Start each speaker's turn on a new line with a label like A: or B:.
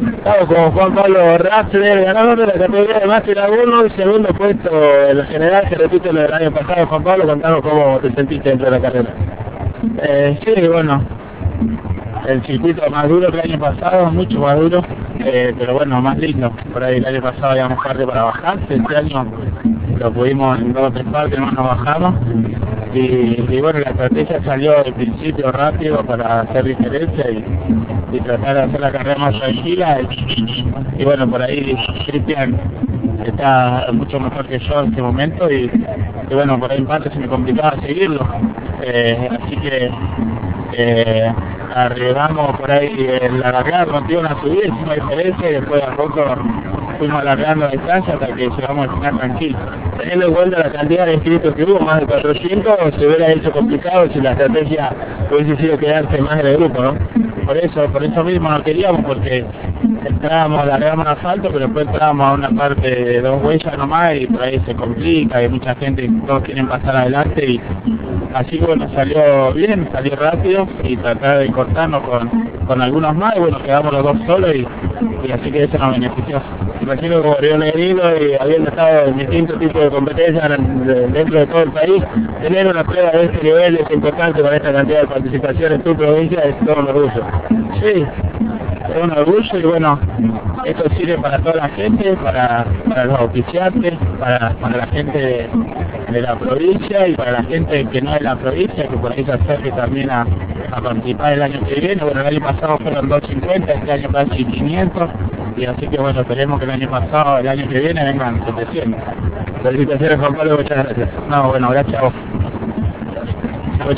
A: Estamos con Juan Pablo Raffler, ganador de la categoría de Máster 1 y segundo puesto en la general, que repite lo del año pasado. Juan Pablo, contanos cómo te sentiste dentro de la carrera.
B: Sí, bueno, el circuito más duro que el año pasado, mucho más duro, pero bueno, más lindo. Por ahí el año pasado habíamos parte para bajar, este año lo pudimos en 2 o 3 partes, no nos bajamos. Y bueno, la estrategia salió al principio rápido para hacer diferencia y tratar de hacer la carrera más tranquila. Y bueno, por ahí Cristian está mucho mejor que yo en este momento y bueno, por ahí en parte se me complicaba seguirlo. Así que arribamos por ahí en la largada, contigo una subida, hicimos diferencia y después a poco fuimos alargando la distancia hasta que llegamos al final tranquilo. Teniendo en cuenta la cantidad de inscritos que hubo, más de 400, se hubiera hecho complicado si la estrategia hubiese sido quedarse más en el grupo, ¿no? Por eso mismo no queríamos, porque alargamos asfalto, pero después entrábamos a una parte de 2 huellas nomás y por ahí se complica, hay mucha gente, todos quieren pasar adelante y así que bueno, salió bien, salió rápido y tratar de cortarnos con algunos más y bueno, quedamos los 2 solos y así que eso nos benefició. Imagino que como Río Negrino y habiendo estado en distintos tipos de competencias dentro de todo el país, tener una prueba de este nivel es importante con esta cantidad de participación en tu provincia, es todo un orgullo. Sí, es un orgullo y bueno, esto sirve para toda la gente, para los auspiciantes, para la gente de la provincia y para la gente que no es de la provincia, que por ahí se acerque también a participar el año que viene. Bueno, el año pasado fueron 250, este año casi 500, y así que bueno, esperemos que el año que viene vengan 700. Felicitaciones, Juan Pablo, muchas gracias. No, bueno, gracias a vos.